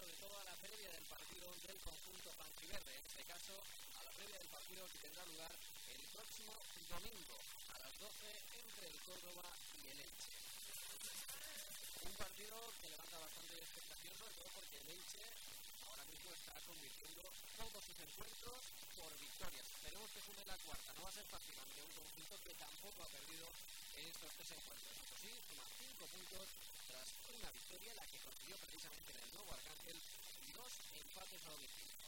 sobre todo a la previa del partido del conjunto panchiverde, en este caso a la previa del partido que tendrá lugar el próximo domingo a las 12 entre el Córdoba y el Elche. Un partido que levanta bastante expectación, sobre todo porque el Elche ahora mismo está convirtiendo todos sus encuentros por victorias. Esperemos que sume la cuarta, no va a ser fácil ante un conjunto que tampoco ha perdido en estos 3 encuentros. Eso sí, suma 5 puntos tras una victoria, la que consiguió precisamente en el Nuevo Arcángel, y 2 empates a domicilio.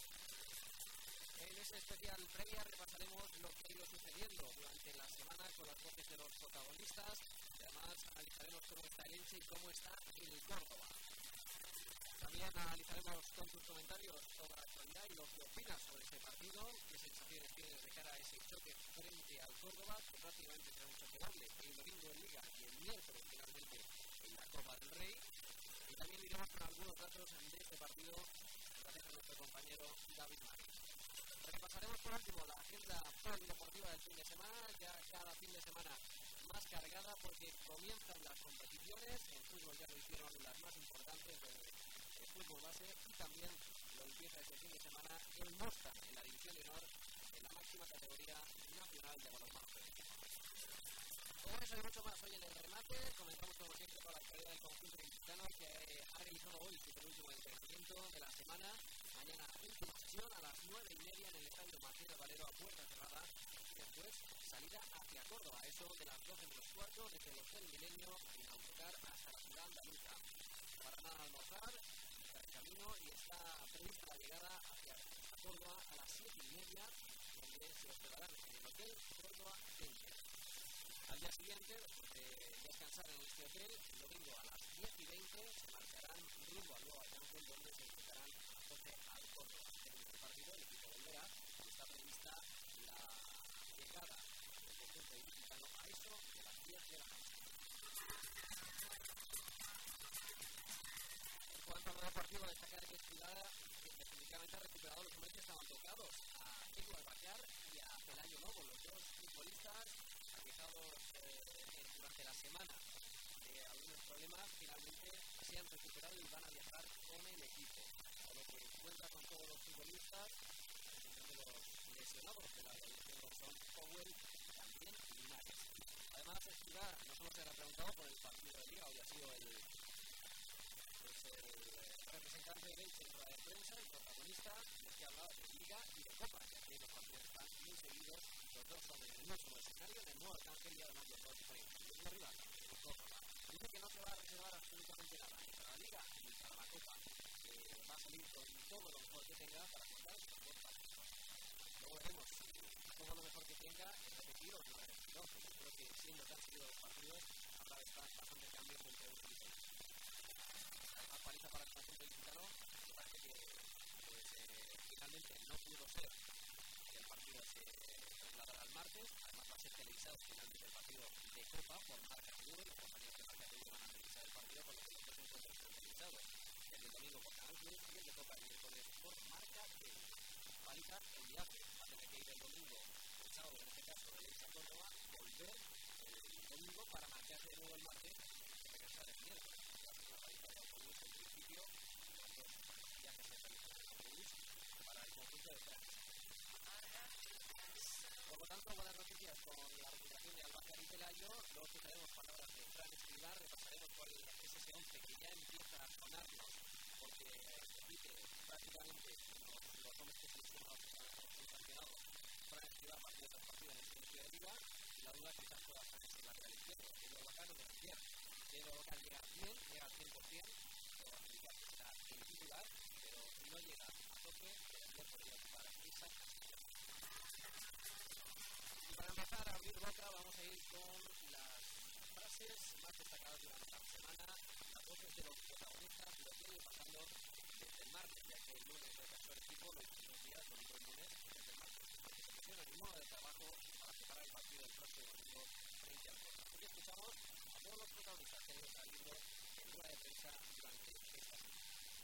En ese especial previa repasaremos lo que ha ido sucediendo durante la semana con las voces de los protagonistas. Además, analizaremos cómo está el Elche y cómo está el Córdoba. También analizaremos con tus comentarios sobre la actualidad y lo que opinas sobre este partido, qué sensaciones tienes de cara a ese choque frente al Córdoba, que prácticamente será un choque doble el domingo en Liga y el miércoles finalmente en la Copa del Rey. Y también iremos con algunos datos de este partido gracias a nuestro compañero David Marín. Repasaremos por último la agenda polideportiva del fin de semana, ya cada fin de semana más cargada porque comienzan las competiciones. En fútbol ya lo hicieron las más importantes del fútbol base y también lo empieza este fin de semana el Mostar en la división de honor en la máxima categoría nacional de balonmano femenino. Con eso y mucho más hoy en el remate. Comenzamos como siempre con la actualidad del conjunto ilicitano que ha realizado hoy su penúltimo entrenamiento de la semana. Mañana última sesión a las 9:30 en el estadio Martínez Valero a puerta cerrada. Y después salida hacia Córdoba, eso de las 12:15 desde el Hotel Milenio en autocar hasta la ciudad andaluza. Para nada almorzar, está en camino y está prevista la llegada hacia Córdoba a las 7:30, donde se hospedarán en el Hotel Córdoba Center. Al día siguiente, después de descansar en este hotel, el domingo a las 10:20 se marcarán rumbo al Nuevo Arcángel, donde se enfrentarán a 12 al Córdoba. En este partido, el equipo volverá y está prevista la llegada del conjunto ilicitano a eso de las 10 de la noche. En cuanto a lo deportivo, destacar que Escribada definitivamente ha recuperado los hombres que estaban tocados, a Edu Albacar y a Pelayo Lobo, los dos futbolistas aquejados durante la semana de algunos problemas, finalmente se han recuperado y van a viajar con el equipo, por lo que cuenta con todos los futbolistas, de los lesionados de la evolución son Powell y también Linares. Además, Escribá no solo se le ha preguntado por el partido de Liga, hoy ha sido el representante del Elche en rueda de prensa, el protagonista, es que hablaba de Liga y de Copa, ya que los partidos están muy seguidos, los dos son en el mismo escenario, en el Nuevo Arcángel y además los dos diferentes. El mismo rival, el Córdoba. Dice que no se va a reservar absolutamente nada, ni para la Liga ni para la Copa, que va a salir con todo lo mejor que tenga para contar con buen partido. Luego veremos si todo lo mejor que tenga es repetir o no es repetir. Yo creo que siendo tan seguidos los partidos, habrá bastantes cambios entre uno y otro. Además, paliza para el conjunto ilicitano, me parece que finalmente no pudo ser que el partido se trasladara al martes. Además, va a ser televisado finalmente el partido de Copa por Marca TV. Los compañeros de Marca TV van a televisar el partido, con lo que los dos encuentros son televisados. El del domingo por Canal Plus y el de Copa el miércoles por Marca TV. Paliza el viaje, va a tener que ir el domingo, el sábado en este caso, de Elche a Córdoba, volver el domingo para marcharse de nuevo el martes y regresar el miércoles. Una tarifa de autobús en principio, los dos viajes se realizan en autobús para el conjunto de Francia. Por lo tanto, buenas noticias con la recuperación de Albacar y Pelayo. Luego escucharemos palabras de Fran Escribá, repasaremos cuál es ese 11 que ya empieza a sonarnos, porque repite prácticamente los hombres que seleccionados son sancionados. Fran Escribá ha partido tras partido en el inicio de Liga y la duda quizás pueda estar en el lateral izquierdo, el Albacar o el izquierdo. Pero al llegar bien, llega al 100%, pero va a indicar que será el titular, pero si no llega a tope, el podría ocupar esa casilla. Y para empezar a abrir boca, vamos a ir con las frases más destacadas durante la semana, las voces de los protagonistas, lo que viene pasando desde el martes, ya que el lunes descansó el equipo, los últimos días, domingo y lunes, desde el martes, porque se presiona el modo de trabajo para preparar el partido del próximo domingo frente al Córdoba. Así que escuchamos a todos los protagonistas que han ido saliendo en rueda de prensa durante esta semana.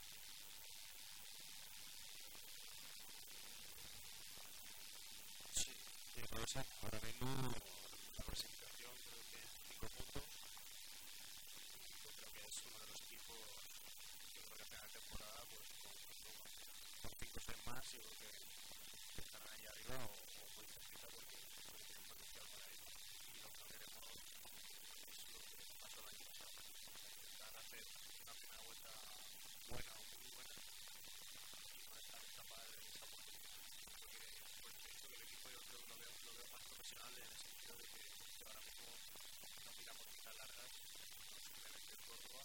Sí, no lo sé, ahora mismo la clasificación creo que 5 puntos. Yo creo que es uno de los equipos que creo que tenga que temporada, pues con 5 o 6 más, yo creo que estarán ahí arriba o muy cerquita porque tienen potencial para ello. Y lo que veremos es lo que pasó el año pasado. Intentar hacer una primera vuelta buena o muy buena y no estar capaz de esa posición. Creo que por el hecho que el equipo yo creo que lo veo más profesional en el sentido de que ahora mismo no miramos quizás largas, sino simplemente el Córdoba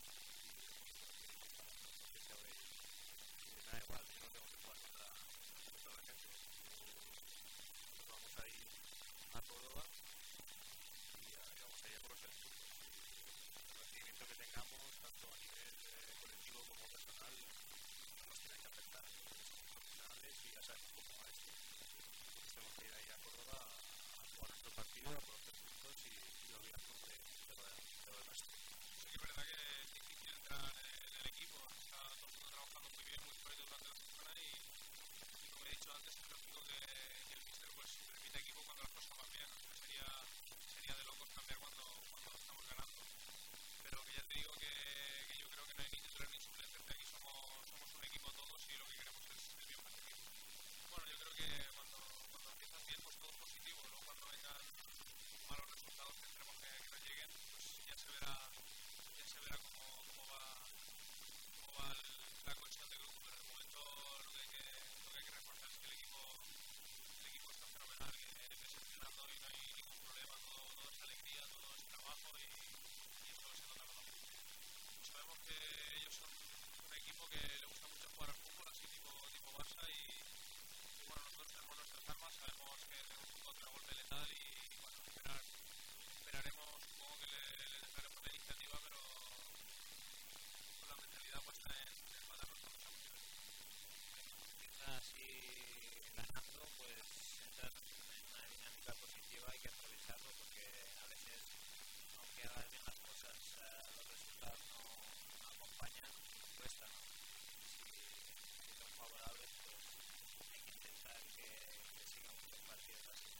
que se abre. Y me da igual, yo no tengo que jugar contra la gente. Nosotros vamos a ir a Córdoba y vamos a ir por el fútbol. El recibimiento que tengamos, tanto a nivel colectivo como personal, no nos tienen que afectar. Somos profesionales y ya sabemos cómo va esto. Tenemos que ir ahí a Córdoba a jugar nuestro partido, a por los 3 puntos y olvidarnos de lo demás. Sí que es verdad que es difícil entrar en el equipo, está todo el mundo trabajando muy bien, muy fuerte durante la semana y como he dicho antes, es lógico que el míster pues repita equipo cuando las cosas van bien, sería de locos cambiar cuando estamos ganando, pero que ya te digo que yo creo que no hay ni titular ni suplentes, que aquí somos un equipo todos y lo que queremos es el bien para el equipo. Bueno, yo creo que cuando empiezas bien pues todo es positivo, luego cuando vengan malos resultados que esperemos que no lleguen, pues ya se verá cómo va la cohesión de grupo, pero de momento lo que hay que reforzar es que el equipo está fenomenal, que se está entrenando y no hay ningún problema, todo es alegría, todo es trabajo y eso se nota cuando sabemos que ellos son un equipo que le gusta mucho jugar al fútbol, así tipo Barça y bueno, nosotros tenemos nuestras armas, sabemos que tenemos un contragolpe letal y bueno, esperaremos, supongo que les dejaremos la iniciativa, pero con la mentalidad puesta en matarnos con mucha mujer. Así ganando, pues entras en una dinámica positiva, hay que aprovecharlo porque a veces, aunque hagas bien las cosas, los resultados no acompañan, cuesta, ¿no? Si son favorables, pues hay que intentar que sigan muchos partidos así.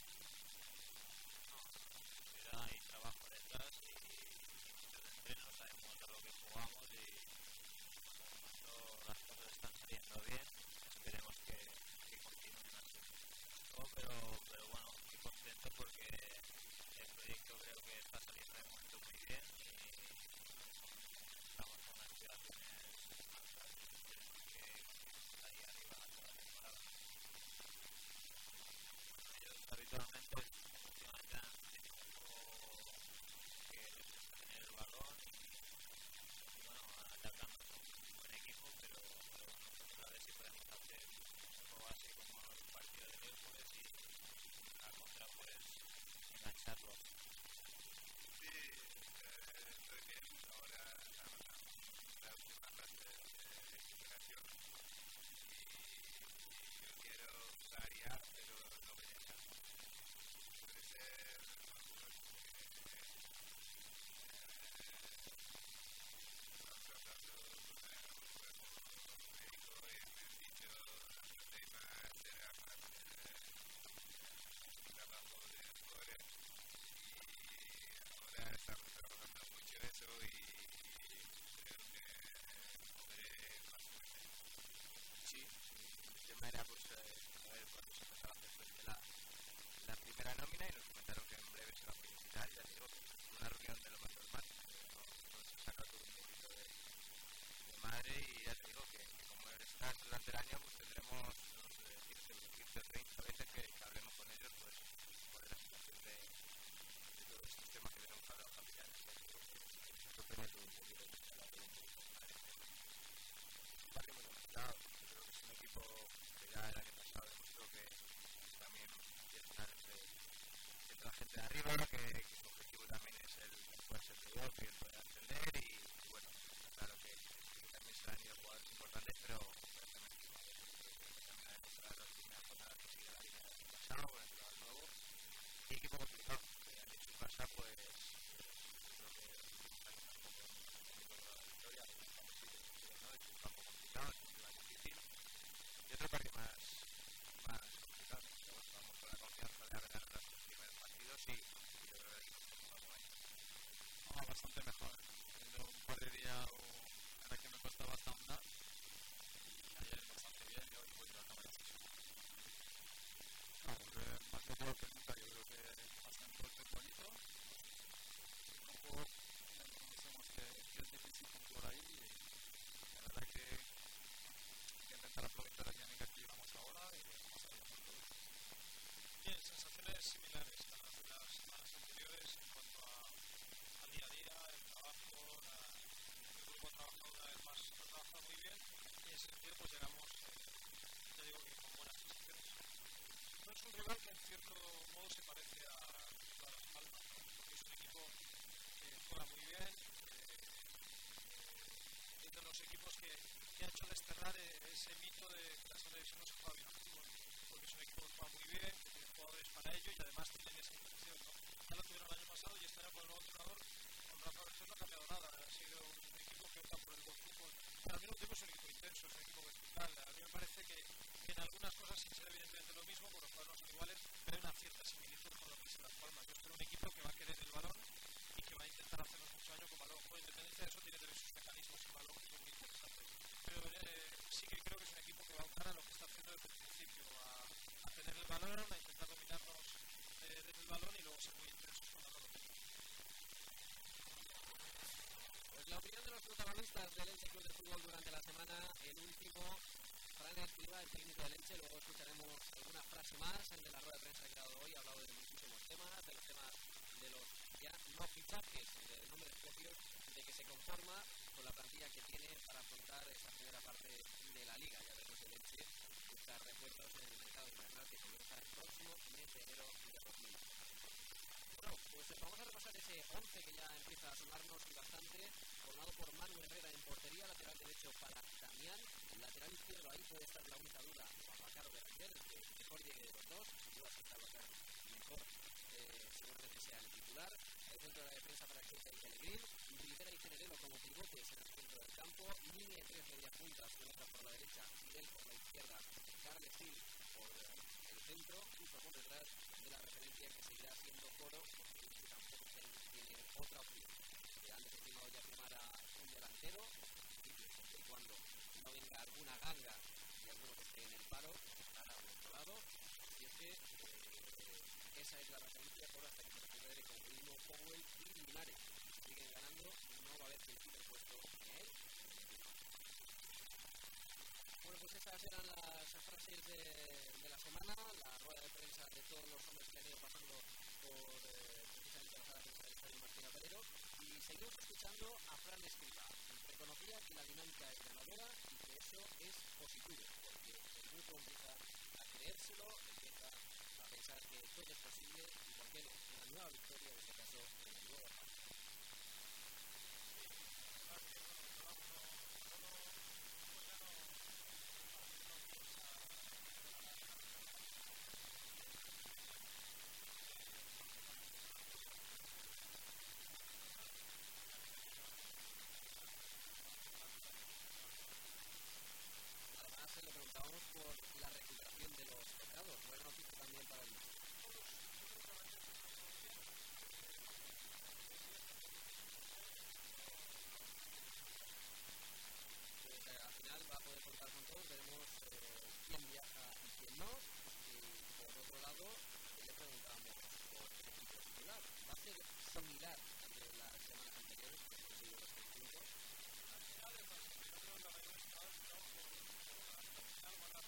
No, hay trabajo detrás y muchos entrenos, sabemos a lo que jugamos y las cosas están saliendo bien, esperemos que continúen así. Pero bueno, estoy contento porque el proyecto creo que está saliendo de momento muy bien y estamos con aspiraciones altas y tenemos que estar ahí arriba toda la temporada. Ellos habitualmente últimamente han tenido un juego que les gusta tener el balón y bueno, atacando con un buen equipo, pero bueno, nosotros a ver si podemos hacer algo así como el partido de miércoles y la contra pues engancharlo. Sí, estoy bien, ahora la última fase de recuperación y yo quiero variar, pero no me deja. Puede ser trabajo de errores y ahora estamos trabajando mucho eso y creo que podré más o menos. Sí, el tema era pues a ver cuando se empezaba a hacer pues, la primera nómina y nos comentaron que en breve se va a felicitar y ya digo que una reunión de lo más normal, no se saca todo un poquito de madre y ya te digo que como estás durante el año pues tendremos no sé decirte 15 o 30 veces que hablemos con ellos pues por la situación de todos estos temas que tenemos hablado familiares ya te digo que eso depende todo un poquito de cada uno un barrio muy complicado, yo creo que es un equipo que ya el año pasado demostró que también quiere estar entre la gente de arriba, que su objetivo también es el poder ser peor, que el poder ascender y bueno, está claro que también se han ido jugadores importantes, pero también ha demostrado las primeras jornadas que sigue la línea del año pasado, con el entrenador nuevo y equipo complicado, que han hecho en casa pues creo que los últimos años tampoco han logrado la victoria, es un campo complicado, es un rival difícil y otro partido más complicado, pero bueno, vamos con la confianza de haber ganado los primeros partidos y yo creo que aquí nos podemos algo ahí. Bastante mejor, teniendo un par de días ahora que me costaba hasta andar, sensaciones similares a las de las semanas anteriores en cuanto al día a día, el trabajo, el grupo ha trabajado una vez más, ha trabajado muy bien y en ese sentido pues llegamos, ya digo que con buenas sensaciones. No es un rival que en cierto modo se parece a Las Palmas, ¿no? Porque es un equipo que juega muy bien, es de los equipos que ha hecho desterrar ese mito de que la segunda división no se juega bien al fútbol, porque es un equipo que juega muy bien, que tiene jugadores para ello y además tienen esa intención, ¿no? Ya lo tuvieron el año pasado y este año con el nuevo entrenador, con Rafa Benítez no ha cambiado nada, ha sido un equipo que opta por el buen fútbol. Pero al mismo tiempo es un equipo intenso, es un equipo vertical. A mí me parece que en algunas cosas, sin ser evidentemente lo mismo, por los cuales no son iguales, pero hay una cierta similitud con lo que es Las Palmas. Yo espero un equipo que va a querer el balón y que va a intentar hacernos mucho daño con balón. Con independencia de eso, tiene que tener sus mecanismos y balón que son muy interesantes. Pero sí que creo que es un equipo que va a optar a lo que está haciendo desde el principio, a tener el balón, a intentar dominarnos desde el balón y luego ser muy intensos cuando no lo tenemos. Pues la opinión de los protagonistas del Elche Club de Fútbol durante la semana, el último, Fran Escribá, el técnico del Elche. Luego escucharemos alguna frase más en de la rueda de prensa que ha dado hoy. Ha hablado de muchísimos temas, de los temas de los ya no fichajes, de nombres propios, de que se conforma con la plantilla que tiene para afrontar esa primera parte de la Liga. Ya veremos el Elche buscar refuerzos en el mercado invernal que comienza el próximo mes de enero de 2020. Bueno, pues vamos a repasar ese 11 que ya empieza a sonarnos y bastante, formado por Manu Herrera en portería, lateral derecho para Damián, lateral izquierdo, ahí puede estar la única duda, Abacaro Berger, el que mejor llegue de los dos, sin duda que está Abacaro mejor, seguramente sea el titular. El centro de la defensa para Chelsea y Pellegrín, Rivera y Generelo como pivotes en el centro del campo, línea de tres medias puntas, una por la derecha, Fidel por la izquierda, Carles Gil por el centro, justo por detrás de la referencia que seguirá siendo Coro, que tampoco tiene otra opción. Han desestimado ya firmar a un delantero, siempre y cuando no venga alguna ganga y alguno que esté en el paro, estará por otro lado. Y es que esa es la referencia por hasta que se recupere con Grimo, Powell y Linares. Siguen ganando, no va a haber quien quite el puesto ni a él. Bueno, pues esas eran las frases de la semana, la rueda de prensa de todos los hombres que han ido pasando por precisamente la sala de prensa del Estadio Martín Valero, y seguimos escuchando a Fran Escribá. Reconocía que la dinámica es ganadora y que eso es positivo, porque el grupo empieza a creérselo, empieza a pensar que todo es posible y, por qué no, una nueva victoria, en este caso, en el nuevo campo. Además, le preguntábamos por la recuperación de los pecados. Buena noticia también para el mundo. Pues al final va a poder contar con todos. Veremos quién viaja y quién no. Y por otro lado, le preguntamos por el equipo titular. ¿Va a ser similar al de las semanas anteriores? Que hemos conseguido los 6 puntos. Al final, yo creo que la mayoría de los jugadores estamos por la guardar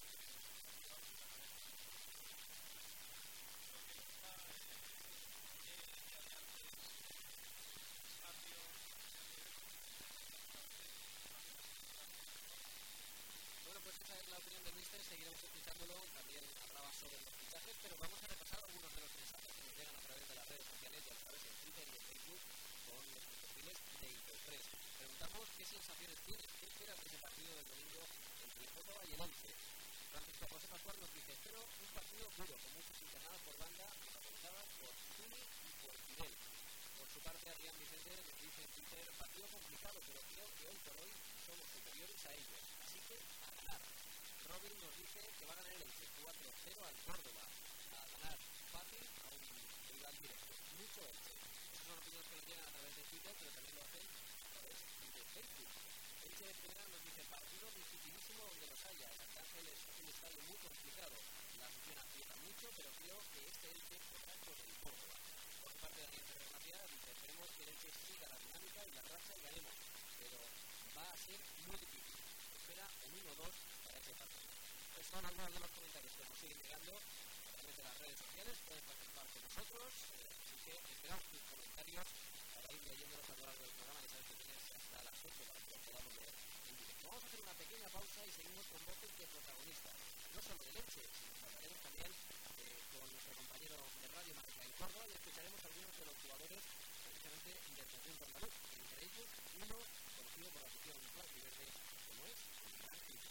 Bueno, pues esa es la opinión del míster, seguiremos escuchándolo, también hablaba sobre los fichajes, pero vamos a repasar algunos de los mensajes que nos llegan a través de las redes sociales y a través de Twitter y de Facebook con nuestros perfiles de Interpress. Preguntamos qué sensaciones tienes, qué esperas de ese partido del domingo entre el Córdoba y el Elche. Francisco José Pascual nos dice, espero un partido duro, con muchas internadas por banda, protagonizadas por Zuni y por Fidel. Por su parte, Adrián Vicente nos dice en Twitter, partido complicado, pero creo que hoy por hoy somos superiores a ellos, así que a ganar. Robin nos dice que va a ganar el Elche 4-0 al Córdoba, a ganar fácil a un rival directo. Mucho Elche. Esas son opiniones que nos llegan a través de Twitter, pero también lo hacen a través de Facebook. Elche de primera nos dice, partido dificilísimo donde los haya. El Arcángel es un estadio muy complicado. La afición aprieta mucho, pero creo que este Elche podrá con el Córdoba. Por su parte, Daniel Ferrer Matías dice, esperemos que el Elche siga la dinámica y la racha y ganemos, pero va a ser muy difícil. Espera un 1-2 para ese partido. Pues son algunos de los comentarios que nos siguen llegando a través de las redes redes sociales, puedes participar con nosotros, así que esperamos tus comentarios para ir leyéndolos a lo largo del programa. Ya sabes que tienes hasta las 8 para que lo podamos leer en directo. Vamos a hacer una pequeña pausa y seguimos con voces de protagonistas, no solo de Elche, sino que hablaremos también con nuestro compañero de Radio Marca en Córdoba y escucharemos a algunos de los jugadores precisamente del conjunto andaluz, entre ellos uno conocido por la afición blanquiverde como es el Gran Cristo.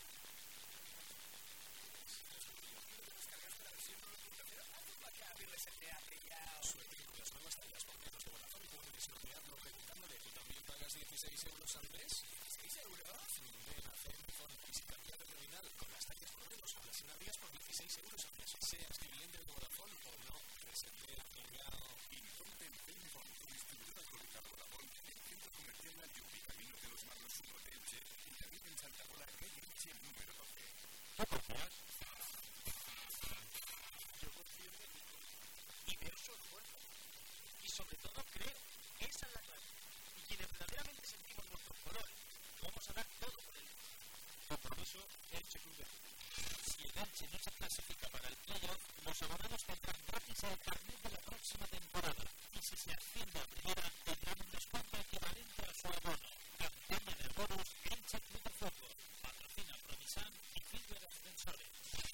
Suerte con las nuevas tallas por menos de Vodafone puedes sortearlo preguntándole. ¿Tú también pagas 16 euros al mes? ¿16 euros? Ven a hacer mejor y si cambiar de terminal con las tallas por menos a las sinabrías por 16 euros al mes. Seas cliente de Vodafone o no, reservé Mengao y ponte en Payphone, distribuidora económica Vodafone, el centro comercial Altiupi, camino de los Magnos 1 de Elche y también en Santa Pola, calle Elche número 12. ¿Qué confías? Yo confío en México. Y veo su esfuerzo. Y sobre todo creo que esa es la clave. Y quienes verdaderamente sentimos nuestros colores, vamos a dar todo por él. Compromiso Elche Club de Fútbol. Si el Elche no se clasifica para el playoff, los abonados tendrán gratis el carnet de la próxima temporada. Y si se asciende a primera, tendrán un descuento equivalente a su abono. Campaña de bonos Elche Club de Fútbol. Patrocina Promisan y Silver Ascensores.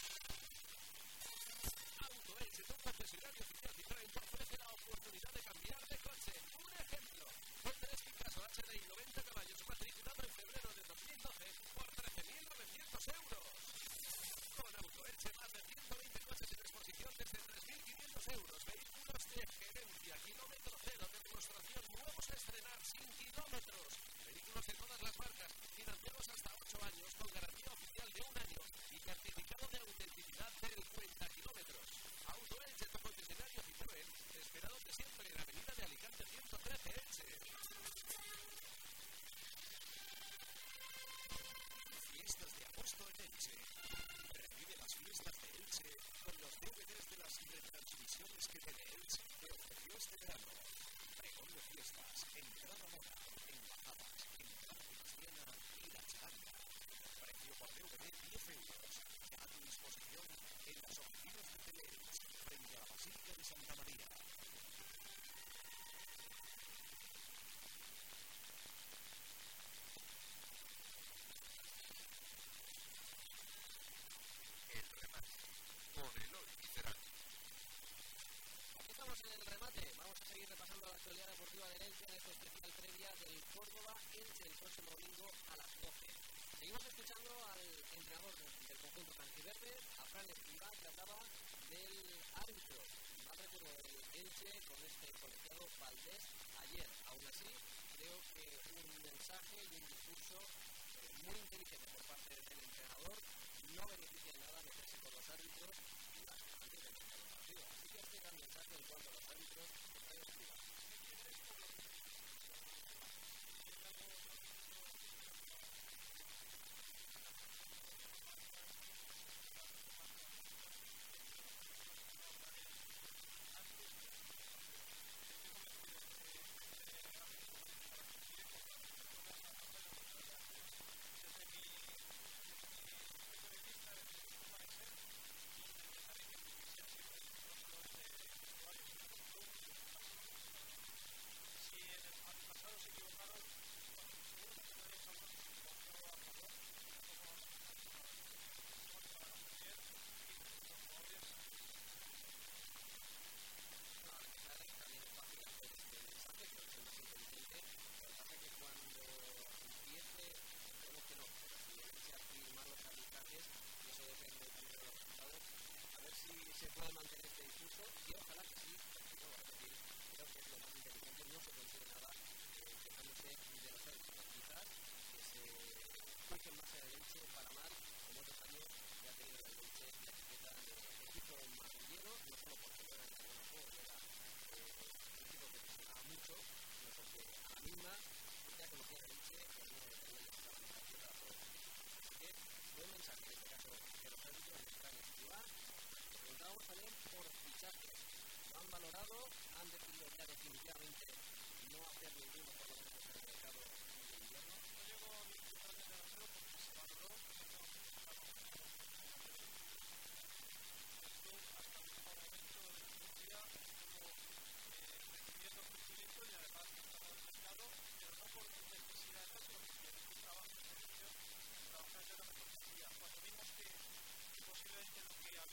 Auto Elche, tu concesionario oficial Citroën, te ofrece la oportunidad de cambiar de coche. Un ejemplo, Honda Picasso HDI 90 caballos matriculado en febrero de 2012 por 13.900 euros. Con Auto Elche, más de 120 coches en exposición desde 3.500 euros. Vehículos de gerencia, kilómetro cero, de demostración, nuevos a estrenar sin kilómetros. Vehículos de todas las marcas, financiados hasta 8 años con garantía oficial de 1 año y certificado de autenticidad del 30 kilómetros. Auto Elche, tu concesionario Citroën, te espera donde siempre en la avenida de Alicante 113 Elche. Fiestas de agosto en Elche. Revive las fiestas de Elche con los DVDs de las retransmisiones que Teleelche te ofreció este verano. Pregón de fiestas, entrada moda, embajadas, entrada cristiana y la charanga. Precio por DVD 10 euros. Ya a tu disposición en las oficinas de Teleelche, frente a la Basílica de Santa María. El remate. Con Eloy Licerani. Aquí estamos en el remate. Vamos a seguir repasando la actualidad deportiva del Elche en esta especial previa del Córdoba Elche el próximo domingo a las 12. Seguimos escuchando al entrenador del conjunto blanquiverde, a Fran Escribá, que hablaba del árbitro. Mal recuerdo del Elche con este colegiado Valdés ayer. Aún así, creo que un mensaje y un discurso muy inteligente por parte del entrenador no beneficia en nada meterse con los árbitros y más antes de empezar el partido. Así que este gran mensaje en cuanto a los árbitros de Fran Escribá. Se puede mantener este discurso y ojalá que sí, porque no va a repetir, creo que es lo más inteligente, no se consigue nada quejándose de los árbitros, quizás que se fijen más en el Elche para mal, como otros años que ha tenido el Elche la etiqueta de equipo marrullero, no solo porque no era el terreno de juego, era un equipo que presionaba mucho, sino porque a la misma ya conocía el Elche que no le estaban en la tierra a todos. Así que buen mensaje en este caso que los árbitros están en Escribá. Preguntábamos también por fichajes. Lo han valorado, han decidido ya definitivamente no hacer ninguno por lo menos en el mercado de invierno. No llegó a disfrutar de delantero porque se valoró esto hasta el último momento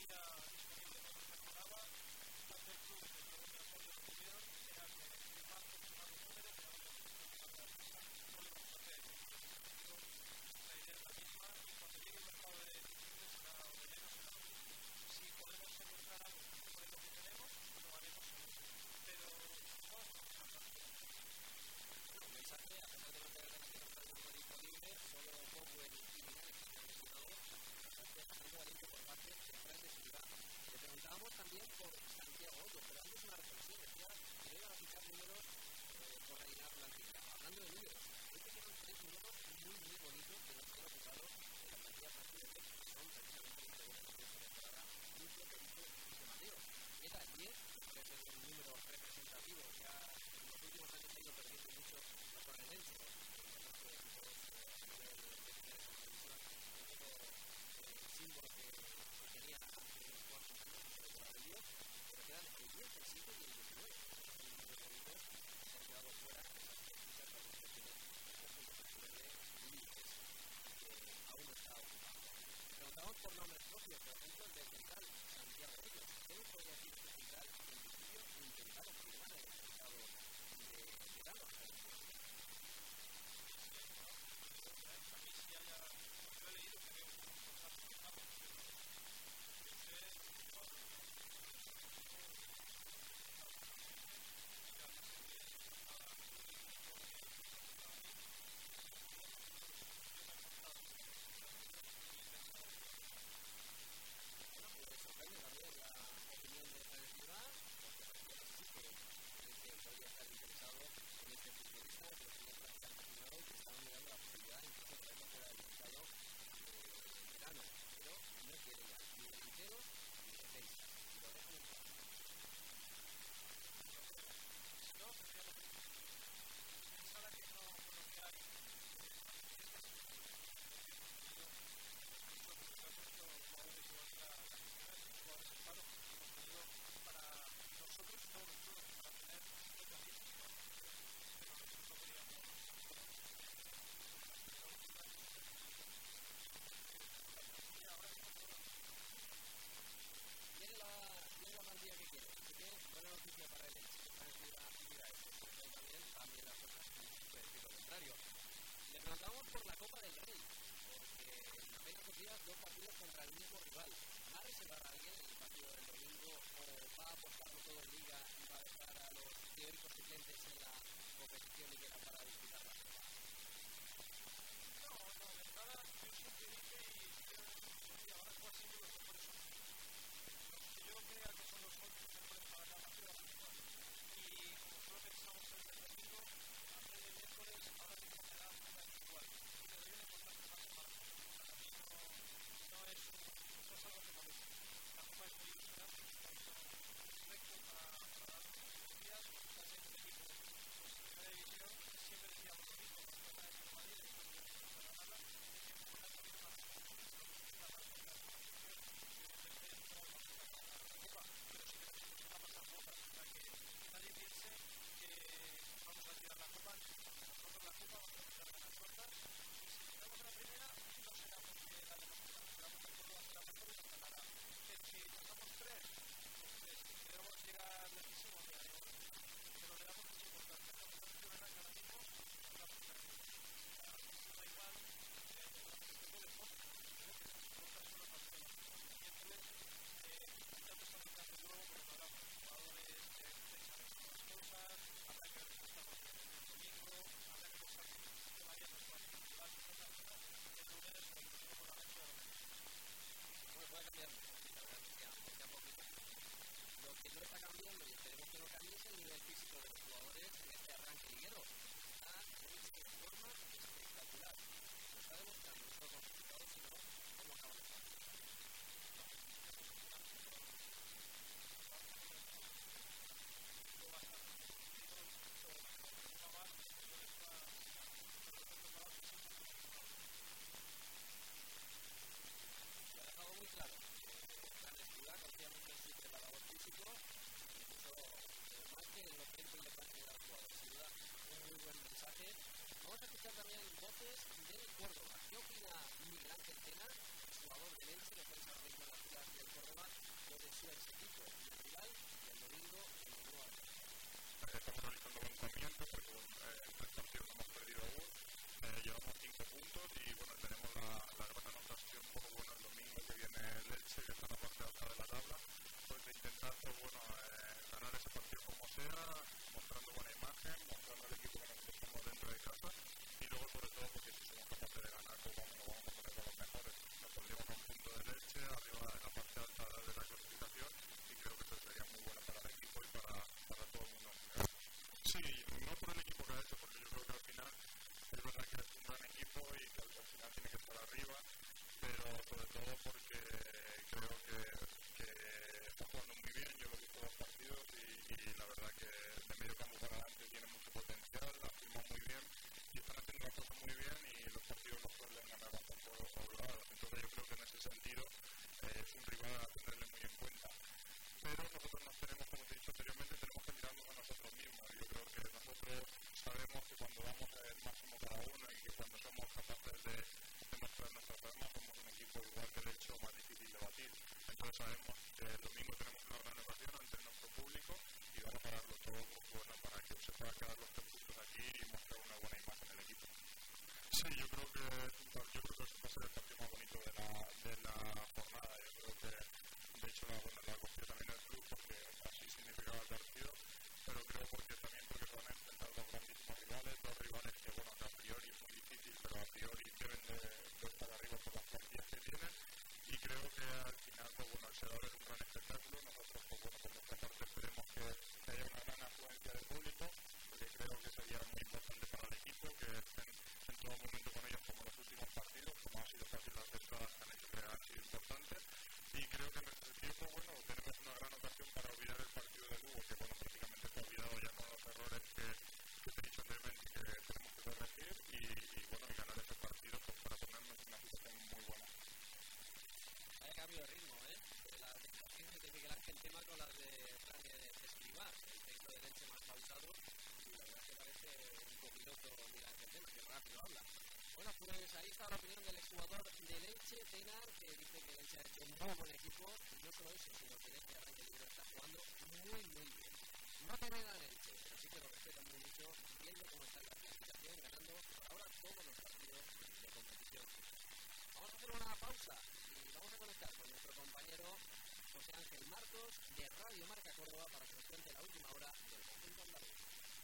había disponible cuando se acordaba. Tanto el club como el apoyo que tuvieron era que más confirmar los números, que no lo íbamos a hacer. La idea es la misma y cuando llegue el mercado de diciembre será o de enero será lo mismo. Si podemos encontrar algo que mejore lo que tenemos, lo haremos seguro. Pero no estamos hablando. Un mensaje, a pesar de no tener delantero disponible, solo Powell y Linares que han lesionado, bastante valiente por parte de Fran de Silva. Le preguntábamos también por Santiago Hoyo, pero antes una reflexión, decía que no iban a fichar números por rellenar plantilla. Hablando de números, creo que tienen 3 números muy bonitos que no se han ocupado en la plantilla francesa, que son precisamente los que vienen de esta temporada, Lucio, Perico y de Mateo. Queda el 10, que es un número representativo, ya en los últimos años ha ido perdiendo mucho la zona de Elche, los equipos a nivel de primeras televisión, un poco símbolo que tenía hace unos cuantos años, por el lío, pero quedan el 10, el 7 y el 19, son números bonitos que se han quedado fuera de esas fichas para los que tienen el conjunto verde líderes, que aún no está ocupado. Preguntamos por nombres propios, por ejemplo, el de Central, Santiago Hoyos. ¿Qué nos podría decir de Central? En principio, intentaron firmar el mercado de verano. Yo he leído que había un contrato firmado, pero Sorprende también la opinión de Fran Escribá, porque sí que podría estar interesado en este futbolista que lo tenía prácticamente firmado y que estaban mirando la posibilidad incluso de traerlo fuera del mercado de verano, pero no quiere ya ni delantero ni defensa, y lo dejan en paz. no, tendríamos que pensar que no con lo que hay. Para nosotros todo para tener muchas fiestas, pero nosotros no queríamos Tiene la plantilla que quiere, así que buena noticia para el Elche, que Fran Escribá mira esto, pero también van bien las cosas, puede decir lo contrario. Le preguntamos por la Copa del Rey, porque en apenas 2 días 2 partidos contra el mismo rival. ¿Va a reservar a alguien en el partido del domingo o va a apostarlo todo en Liga y va a dejar a los teóricos suplentes en la competición liguera para disputar la Copa? No, de entrada yo siempre dije y ahora cuál siempre los mejores son los que yo crea que son los mejores para cada partido van a jugar. Y como solo pensamos en el domingo, antes del miércoles, ahora mismo me da igual. Y me doy una importancia más para mí no es algo que moleste. La Copa es muy ilusionante, perfecto para dar días, cuando estás en un equipo pues, en primera división, siempre decíamos lo mismo, cuando estás en el Madrid, después de Granada, siempre fue una salida más la parte de la competición, evidentemente no vamos a ganar la Copa, pero sí que nos va a pasar cosas, o sea que nadie piense que vamos a tirar la Copa, nosotros la Copa vamos a tirar ganas cortas, y si quedamos en la primera, no será porque la hayamos ganado, será porque el Córdoba será mejor y nos ganará. Pero si pasamos 3, pues queremos llegar lejísimos de ahí, pero le damos mucha importancia. Yo verdad que ahora mismo nos damos da igual el fútbol es fácil, creo que esas cosas son las pasiones. Evidentemente, ya te están entrando luego porque hablamos de jugadores que saben las cosas, habrá que ver cómo estamos en el domingo, habrá que pensar que vayan los partidos, cosas, el lunes o el domingo por la noche a lo mejor. Bueno, puede cambiar, la verdad es que a poquito. Lo que no está cambiando y esperemos que no cambie es el nivel físico de los jugadores en este arranque liguero. Está en forma espectacular. Lo está demostrando no solo con resultados, sino cómo acaba de estar. Lo ha dejado muy claro. Fran Escribá confía mucho en su preparador físico, incluso más que en lo que él puede plantear al jugador. Sin duda, un muy buen mensaje. Vamos a escuchar también voces del Córdoba. ¿Qué opina Miguel Ángel Tena, jugador entrenador del Elche, defensa ahora mismo en las filas del Córdoba, de su ex equipo, el rival del domingo en el nuevo Almería. Estamos realizando lanzamientos porque en 3 partidos no hemos perdido aún. Llevamos 5 puntos y bueno, tenemos la gran anotación un poco buena el domingo que viene el Elche, que está en la parte alta de la tabla, pues de intentar ganar ese partido como sea, mostrando buena imagen, mostrando al equipo que nosotros somos dentro de casa y luego sobre todo porque si somos capaces de ganar pues vamos a poner a los mejores. Nos pondríamos a un punto del Elche arriba en la parte alta de la clasificación y creo que eso sería muy bueno para el equipo y para todo el mundo en general. Sí, no por el equipo que ha hecho, porque yo creo que al final es verdad que es un gran equipo y que al final tiene que estar arriba, pero sobre todo porque creo que está jugando muy bien. Yo lo he visto 2 partidos y la verdad que de medio campo para adelante tiene mucho potencial, la firma muy bien y están haciendo las cosas muy bien y los partidos los suelen ganar bastante holgados. Entonces yo creo que en ese sentido es un rival a tenerle muy en cuenta. Pero nosotros nos tenemos, como te he dicho anteriormente, tenemos que mirarnos a nosotros mismos. Yo creo que nosotros sabemos que cuando damos el máximo cada uno y que cuando somos capaces de mostrar nuestras armas somos un equipo igual que el hecho más difícil de batir. Entonces sabemos que el domingo tenemos una gran ocasión ante nuestro público y vamos a darlo todo para que se puedan quedar los 3 puntos aquí y mostrar una buena imagen del equipo. Sí, yo creo que ese va a ser el partido más bonito de la jornada. Yo creo que de hecho la cogió también el club porque así significaba el partido, pero creo porque se van a enfrentar 2 grandísimos rivales, 2 rivales que a priori es muy difícil, pero a priori deben de estar arriba por las plantillas que tienen y creo que al final el se va a ver un gran espectáculo. Nosotros por nuestra parte esperemos que haya una gran afluencia de público, porque creo que sería muy importante para el equipo que estén en todo momento con ellos como los últimos partidos, como ha sido fácil las entradas que han hecho que han sido importantes. Y creo que en este tiempo, tenemos una gran ocasión para olvidar el partido de Lugo, que prácticamente se ha olvidado ya con los errores que te he dicho anteriormente que tenemos que corregir y ganar ese partido pues, para ponernos en una situación muy buena. Hay cambio de ritmo, las declaraciones de Miguel Ángel Tema con las de Fran Escribá, el técnico de Elche más pausado, y la verdad es que parece un copiloto Miguel Ángel Tema, que rápido habla. Bueno, pues ahí está la opinión del exjugador del Elche, Tenar, que dice que el Elche ha hecho un muy buen equipo, y no solo eso, sino que el Elche arranque libre está jugando muy, muy bien. No te nada el Elche, pero sí que lo respetan muy mucho, viendo cómo está la clasificación, ganando por ahora todos los partidos de competición. Vamos a hacer una pausa y vamos a conectar con nuestro compañero José Ángel Marcos de Radio Marca Córdoba para que nos cuente la última hora del conjunto andaluz.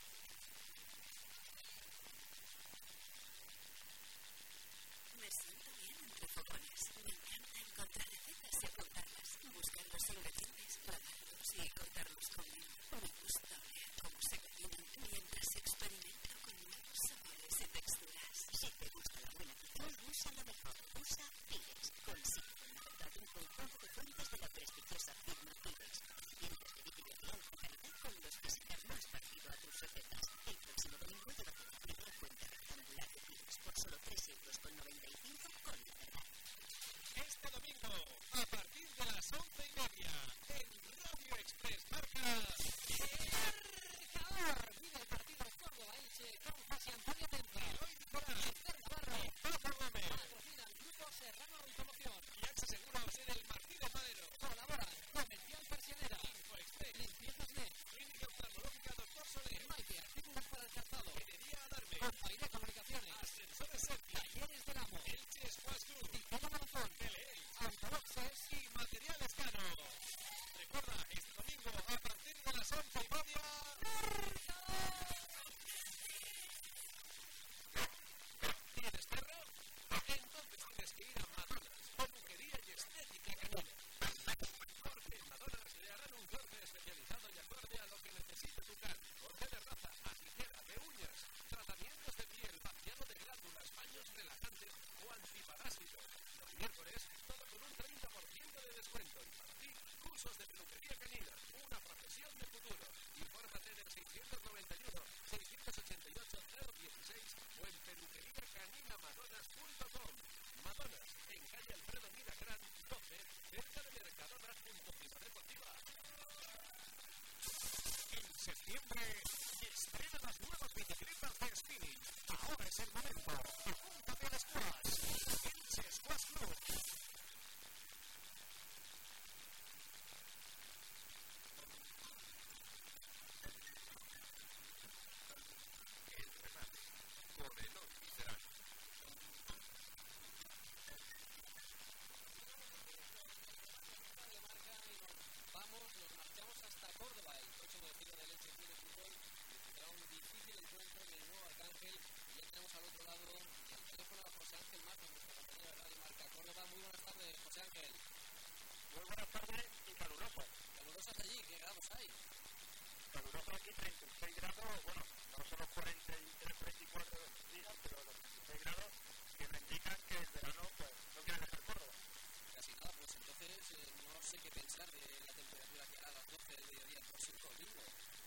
Me siento bien entre fogones. Me encanta encontrar recetas y apuntarlas, buscar los ingredientes, probarlos y cortarlos conmigo. Me gusta ver cómo se cocinan mientras experimento con nuevos sabores y texturas. Si te gusta la buena cocina, usa lo mejor. Usa Piles. Consigue con verdad un conjunto de fuentes de la prestigiosa firma Piles. Ingredientes de credibilidad y calidad con los que sacar más partido a tus recetas. El próximo domingo te va a la primera cuenta rectangular de Piles por solo 3,95 € con libertad. Este domingo, a partir de las 11:30, en Radio Express marca ¡Marcador! Vive el partido Córdoba-Elche con José Antonio Temple, Eloy Nicolás, Esther Navarro, Rafa Gómez, patrocina el Grupo Serrano Automoción, y Axa Seguros en el Martínez Madero. colabora Comercial Persianera, Express, Limpiezas Net, Clínica Oftalmológica Dr. Soler, Maite, artículos para el calzado, Minería Alarme, Compañía Comunicaciones, Ascensores Serpia, Talleres del Amo, Elche Squash Club, Diploma Marazón, Teleel Autoboxes y Materiales Cano. Recuerda, este domingo a partir de las 11:30. ¿Tienes perro? Entonces tienes que ir a Madonas, peluquería y estética canina. Porque en Madonas le harán un corte especializado y acorde a lo que necesite tu can. Corte de raza, a tijera, de uñas, tratamientos de piel, vaciado de glándulas, baños relajantes o antiparásitos. Los miércoles, todo con un 30% de descuento. Y para ti, cursos de peluquería canina, una profesión de futuro. Infórmate del 699-688-016 o en peluqueriacaninamadonas.com. Madonas, en calle Alfredo Milacrán, 12, cerca de Mercadona, junto a Ciudad Deportiva. En septiembre, estrena las nuevas bicicletas de spinning. Ahora es el momento. Apúntate al squash. Elche Squash Club. Ángel. Y ya tenemos al otro lado el teléfono a José Ángel Mato, nuestro compañero de Radio Marca Córdoba. Muy buenas tardes, José Ángel. Muy buenas tardes y calurosas. Calurosas allí, ¿qué grados hay? Calurosas aquí, 36 grados, bueno, no son los 43, 44 días, pero los 36 grados que me indican que el verano pues no quiere dejar Córdoba. Casi nada, pues entonces no sé qué pensar de la temperatura que hará a las 12 del mediodía el próximo domingo.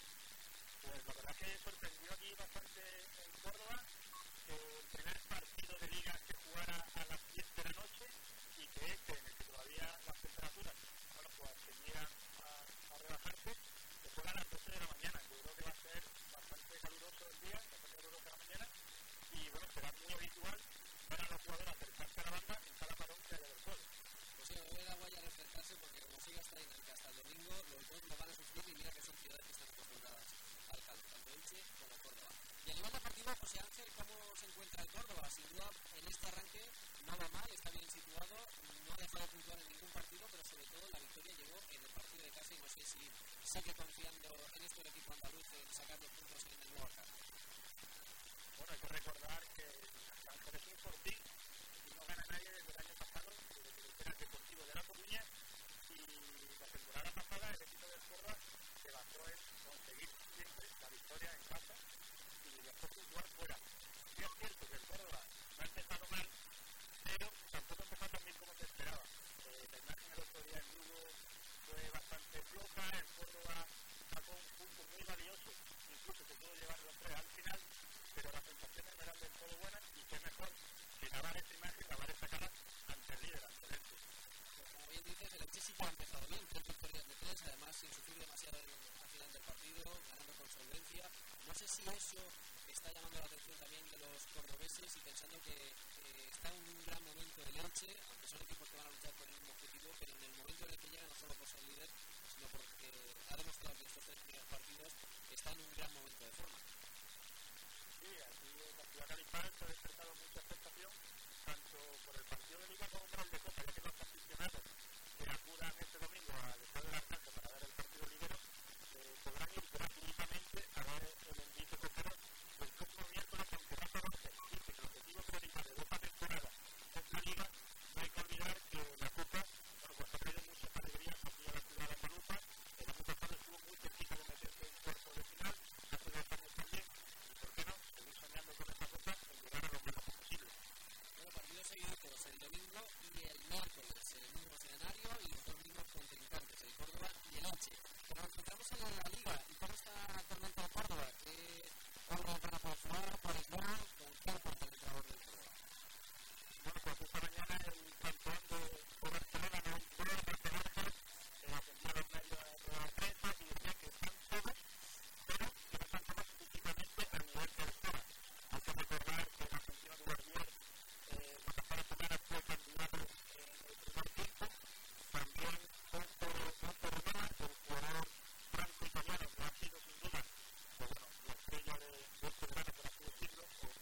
Pues la verdad que sorprendió aquí bastante en Córdoba el primer partido de liga que jugara a las 10 de la noche y que en el que todavía las temperaturas, bueno, pues tenían a rebajarse, que juega a las 12 de la mañana. Yo creo que va a ser bastante caluroso el día, bastante caluroso la mañana, y bueno, será muy habitual ver a los jugadores acercarse a la banda en cada parón que haya del juego. Pues sí, me voy a dar guay a refrescarse porque como siga esta dinámica hasta el domingo, los dos lo van a sufrir y mira que son ciudades que están acostumbradas al calor, tanto Elche como Córdoba. Y a nivel deportivo, José Ángel, ¿cómo se encuentra el Córdoba? Sin duda, en este arranque no va mal, está bien situado, no ha dejado de puntuar en ningún partido, pero sobre todo la victoria llegó en el partido de casa y no sé si sigue confiando en esto el equipo andaluz en sacar los puntos en el nuevo campo. Bueno, hay que recordar que Ángeles es un fortín y no gana nadie desde el año pasado, desde que era el Deportivo de La Coruña, y la temporada pasada el equipo del Córdoba se basó en conseguir siempre la victoria en casa y después puntuar fuera. Sí es cierto que el Córdoba no ha empezado mal, pero tampoco empezó tan bien como se esperaba. La imagen el otro día en Lugo fue bastante floja, el Córdoba sacó un punto muy valioso, incluso se pudo llevar los 3 al final, pero las sensaciones no eran del todo buenas y qué mejor que lavar esa imagen, lavar esa cara ante el líder, ante el Elche. Como bien dices, el Elche sí que ha empezado bien, 3 victorias de 3, además sin sufrir demasiado al final del partido, ganando con solvencia. No sé si eso está llamando la atención también de los cordobeses y pensando que está en un gran momento el Elche, aunque son equipos que van a luchar por el mismo objetivo, pero en el momento en el que llega no solo por ser líder, sino porque ha demostrado que estos 3 primeros partidos está en un gran momento de forma. Sí, aquí en la ciudad Calipán se ha despertado mucha expectación, tanto por el partido de Liga como por el de Copa, ya que los aficionados que acudan este domingo al Estadio del Alcance para ver el partido liguero podrán ir gratuitamente a ver el envite copero del próximo miércoles, aunque Rafa Borges dice que el objetivo prioritario de esta temporada es la Liga. No hay que olvidar que la Copa, bueno, pues ha traído muchas alegrías aquí a la ciudad de Andaluza. El año pasado estuvo muy cerquita de meterse en cuartos de final, hace 2 años también, y por qué no, seguir soñando con esta Copa en llegar a lo menos posible. Bueno, partidos seguidos el domingo y el miércoles, el mismo escenario y los dos mismos contrincantes, el Córdoba y el Elche. Pero nos centramos en la Liga. ¿Y cómo está actualmente el Córdoba? ¿Qué Córdoba van a poder jugar? ¿Por el gol? ¿Con quién cuenta el entrenador del Córdoba? Bueno, pues esta mañana el campeón de Barcelona, no entró en Rafa Borges, atendía a los medios de la prensa y decía que están todos, pero que no están todos físicamente al nivel que espera. Hay que recordar que el argentino Duverdier la pasada semana fue candidato en el primer tiempo, también Monte Romana, el jugador franco-italiano, que ha sido sin duda pues bueno, la estrella de este verano, por así decirlo,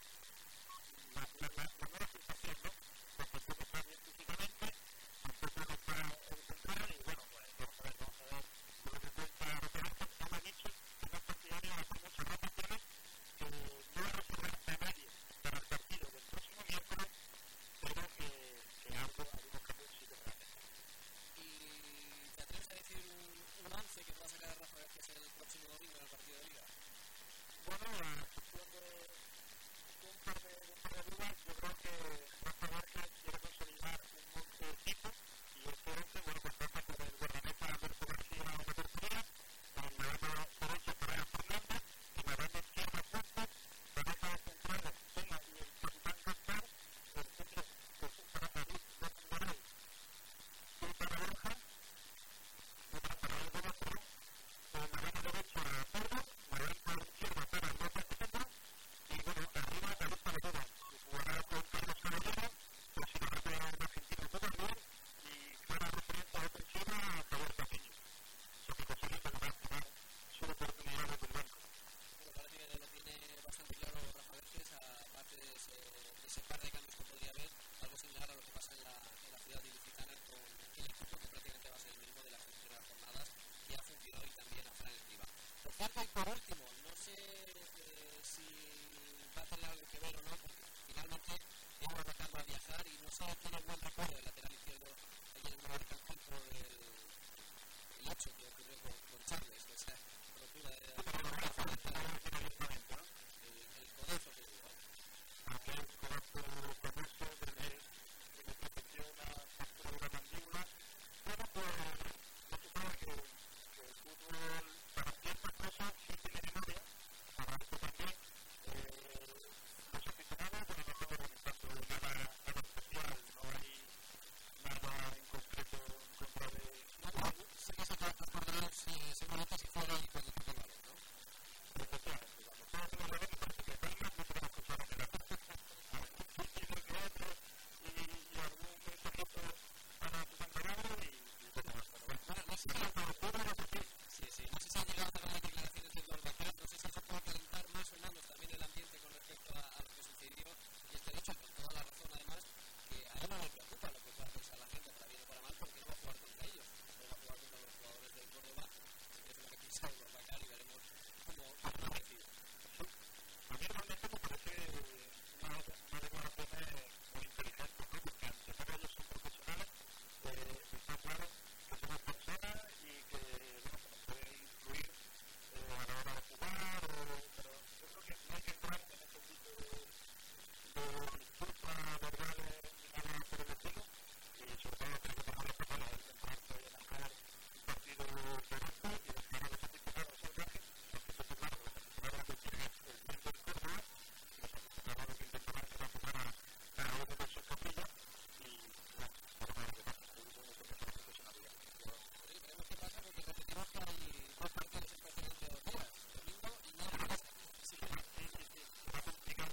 la nueva sensación, ¿no? Pues tampoco está bien físicamente, tampoco no está en central y bueno, pues vamos a ver lo que cuenta Rafa Borges. Él ha dicho que no es partidario de hacer muchas rotaciones, que no va a resolver a nadie para el partido del próximo miércoles, pero que algunos cambios sí que van a hacer. ¿Y te atreves a decir un 11 que pueda sacar Rafa Borges el próximo domingo en el partido de Liga? Bueno, a cuestión de un par de dudas, yo creo que Rafa Borges quiere consolidar un 11 tipo y este 11, bueno, pues pasa por el guardameta Alberto García en la portería, en la banda derecha Correa Fernández, en la banda izquierda Fuentes, pareja de centrales Toma y el capitán Gaspar, el centro Jesús David López Garay y para Borja, para el Gómez, en la banda derecha Pedro, la banda izquierda para López Pedro, y bueno, arriba David Paladera, que jugará con Carlos Caballero, que tiene buen recuerdo el lateral izquierdo ahí en el Arcángel por el hecho que ocurrió con Charles, esa rotura de el codazo que tuvo. Aquel codazo famoso de le protegió una fractura de la mandíbula. Bueno, pues no se sabe que el fútbol para ciertas cosas sí tiene memoria, para esto también. Los aficionados, bueno, no estamos organizando nada especial, no hay nada en concreto en contra de nadie. Sí que se trata de acordar simplemente si fuera y cuando toque el balón, ¿no? Efectivamente, cuando todos los balón me parece que Palma no tenemos que usar en el arco. Tiene que otro y algún mensajito para sus entrenadores y bueno, bueno, No sé si no sé si han llegado a las declaraciones de Eduardo Acaz, no sé si eso puede calentar más o menos también el ambiente con respecto a lo que sucedió y este hecho, con toda la razón además, que a él no le preocupa lo que pueda pensar la gente para bien o para mal, porque no va a jugar contra ellos, no va a jugar contra los jugadores del Córdoba, así que es lo que piensa Eduardo Acaz y veremos cómo recibe. A mí realmente me parece una declaración muy inteligente, ¿no? Porque ante todo ellos son profesionales, está claro que somos personas y que bueno, que nos puede influir a la hora de jugar, pero yo creo que no hay que entrar en ese tipo de disculpas verbales ni nada por el estilo y sobre todo creo que tomar los papeles del centrarse en hacer un partido correcto y dejar a los aficionados al margen, porque eso está claro, los aficionados que tienen el bien del Córdoba, los aficionados que intentarán que vacunar a cada uno de sus capillas y bueno, normal que pasa, seguro que es una profesionalidad. Sí, veremos qué pasa porque repetimos que hay dos partidos en prácticamente 2 días, domingo y miércoles. Sí, será complicado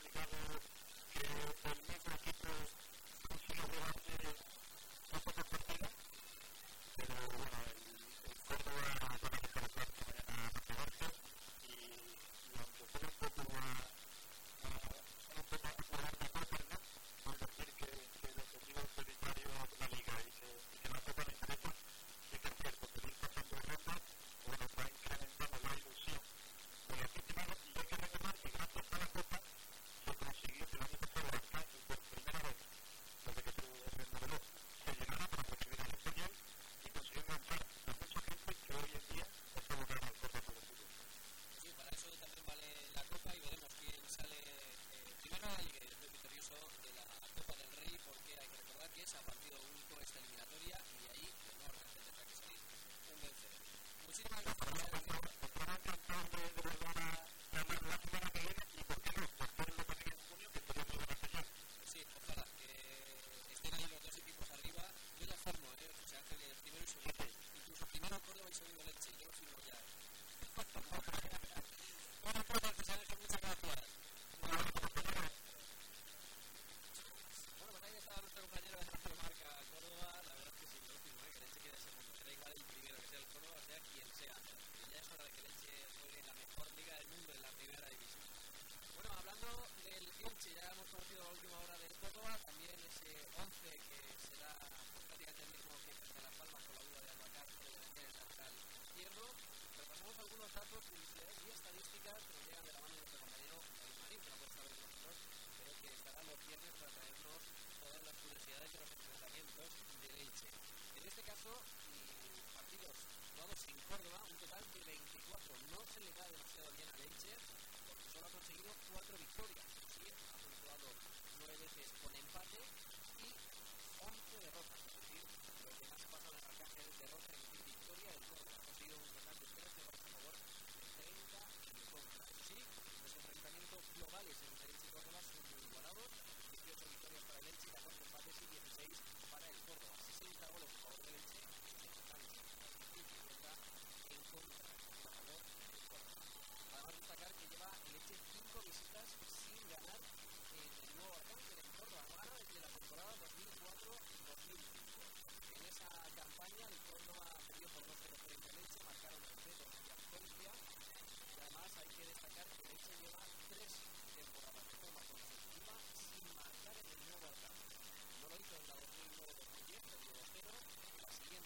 que el mismo equipo consiga llevarse paso por partido, pero bueno, el Córdoba va a dejar claro que mañana a pegarse y aunque suene un poco a jugar de cosas, ¿no? Es decir, que el objetivo es prioritario la Liga y que la Copa le interesa, sí que es cierto que ir pasando ronda, bueno, va incrementando la ilusión de los aficionados y hay que recordar que gracias a la Copa se consiguió que el año pasado el Arcángel por primera vez desde que se remodeló se llenara para recibir al Español y consiguió enganchar a mucha gente que hoy en día es abonada al Córdoba Club de Fútbol. Sí, para eso también vale la Copa y veremos quién sale primero de la Liga y después victorioso de la Copa del Rey, porque hay que recordar que es a partido único esta eliminatoria y de ahí no tendrá que salir un vencedor. Muchísimas gracias. Estará encantado de volver a llamar la semana que viene y por qué no, hacerlo también en junio, que estaría muy buena señal. Sí, ojalá que estén ahí los dos equipos arriba. Yo la firmo, José Ángel, el primero y segundo. Incluso primero Córdoba y segundo Leche. Yo lo firmo ya. Bueno, pues José Ángel, muchas gracias. Bueno, pues ahí estaba nuestro compañero de Radio Marca Córdoba. La verdad es que sí, lo firmo, que Leche quede segundo. Me da igual el primero que sea el Córdoba, sea quien sea. Que ya es hora de que Leche juegue en la mejor liga del mundo, en la primera división. Bueno, hablando del Elche, ya hemos conocido la última hora del Córdoba, también ese 11 que será prácticamente el mismo que frente a Las Palmas con la duda de Albacar por el lateral izquierdo. Repasamos algunos datos, publicidades y estadísticas que nos llegan de la mano de nuestro compañero David Marín, que no puede saber nosotros, pero que estará los viernes para traernos todas las curiosidades de los enfrentamientos del Elche. En este caso, partidos jugados en Córdoba, un total de 24. No se le da demasiado bien al Elche, porque solo ha conseguido 4 victorias. Sí, ha puntuado 9 veces con empate y 11 derrotas. Es decir, los demás pasan al Arcángel derrota y victoria. El Córdoba ha conseguido un total de 13 goles a favor de 30 en contra. Eso sí, los enfrentamientos globales entre Elche y Córdoba son muy igualados. 18 victorias para el Elche, 14 empates y 16 para el Córdoba. 60 goles a favor del Elche y 50 en contra a favor del Córdoba. Además destacar que lleva el Elche 5 visitas sin ganar en el nuevo Arcángel en Córdoba. No gana desde la temporada 2004-2005. En esa campaña el Córdoba perdió por 2-0 frente al Elche, marcaron el Alfredo y Asconcia. Y además hay que destacar que el Elche lleva 3 temporadas de forma consecutiva sin marcar en el nuevo Arcángel. No lo hizo en la 2009-2010, perdió 2-0. La siguiente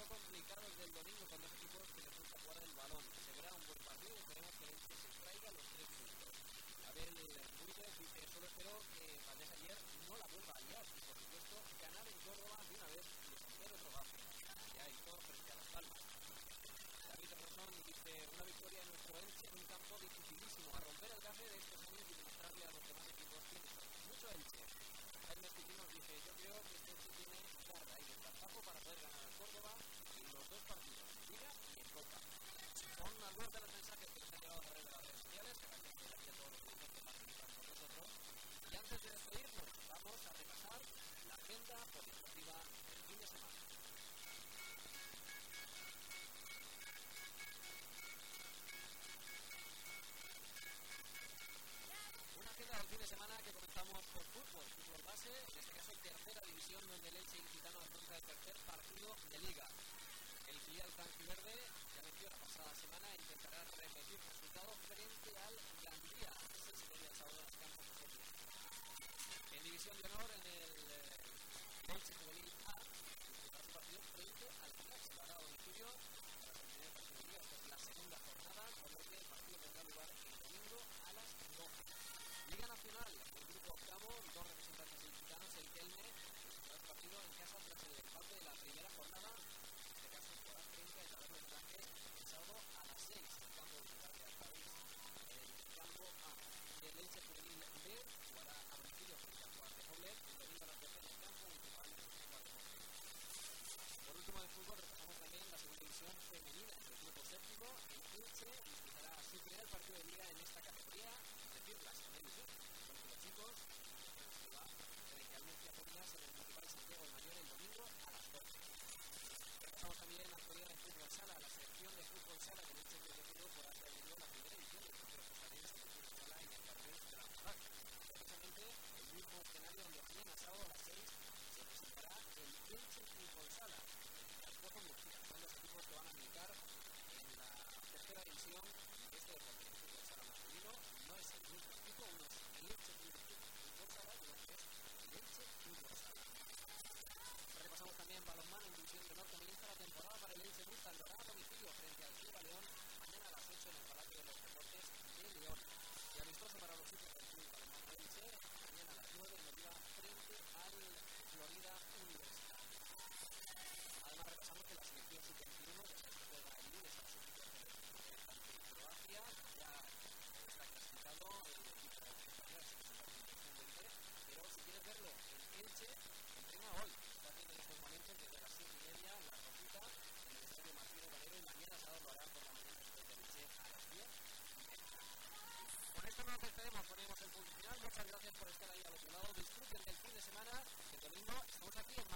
complicados del domingo con dos equipos que les gusta jugar el balón. Se verá un buen partido y esperemos que el Elche se traiga los 3 puntos. Abel Buitres dice: solo espero que Valdés ayer no la vuelva a liar y por supuesto ganar en Córdoba de una vez y deshacer otro bajo. Ya hizo frente a Las Palmas. David Rosón dice: una victoria en nuestro Elche en un campo dificilísimo, a romper el gafe de estos años y demostrarle a los demás equipos que mucho Elche. Jaime Piquín nos dice: yo creo que este Elche tiene garra y desparpajo para poder ganar a Córdoba en los 2 partidos, en Liga y en Copa. Son algunos de los mensajes que nos han llegado a través de las redes sociales, que agradecemos aquí a todos los grupos que participan con nosotros. Y antes de despedirnos, vamos a repasar la agenda polideportiva del fin de semana. Una agenda del fin de semana que comenzamos por fútbol base, en este caso tercera división, donde el Elche Ilicitano afronta el tercer partido de Liga. El filial franjiverde ya venció la pasada semana e intentará repetir resultado frente al Gandía, 6:30 el sábado en las Campos de Sevilla. En división de honor, en el Elche Juvenil A, disputará su partido frente al Flax, se hará a domicilio para el primer partido de Liga. Esta es la segunda jornada, por lo que el partido tendrá lugar el domingo a las 12. Liga Nacional, el grupo octavo, 2 representantes ilicitanos, el Kelme, disputará el partido en casa tras el empate de la primera jornada. En este caso jugará frente al Taberno de Traje el sábado a las 6, el campo de Ciudad París, el campo A. El Elche Juvenil B jugará a domicilio frente al Juan de Poblet, el domingo a las 12 en el campo municipal de Juan de Poblet. Por último, en fútbol repasamos también la segunda división femenina. En el grupo séptimo, el Elche disputará su primer partido de Liga en esta categoría, es decir, la segunda división. Los chicos frente al Murcia Ponias en el municipal de Santiago del Mayor el domingo a las 12. Repasamos también la actualidad de fútbol sala, la selección de fútbol sala que el Elche Club por haber tenido la primera edición del Trofeo Costarense de fútbol sala en el Carril de la Morac. Precisamente el mismo escenario donde mañana sábado a las 6 se presentará el Elche Fútbol Sala en el Pozo Murcia. Son los equipos que van a militar en la tercera división de este deporte. El fútbol sala masculino no es el mismo equipo, uno es el Elche Fútbol Sala y otro es el Elche Fútbol Sala. Repasamos también balonmano en división de honor. Comienza la temporada para el Elche Bustan Lorá a domicilio frente al Club León mañana a las 8 en el Palacio de los Deportes de León. Y amistoso para los chicos del Club Balonmano Elche mañana a las 9 en Oliva frente al Florida Universidad. Además repasamos que la selección sub-21 que se juega el lunes a las 8 de Croacia ya está clasificado el equipo español, pero si quieres verlo en Elche, entrena hoy. Está haciendo en estos momentos desde las 7:30 la rosita en el estadio Martínez Valero y mañana sábado lo harán por la mañana después de Elche a las 10:30. Con esto nos despedimos, ponemos el punto final. Muchas gracias por estar ahí al otro lado. Disfruten del fin de semana. El domingo estamos aquí en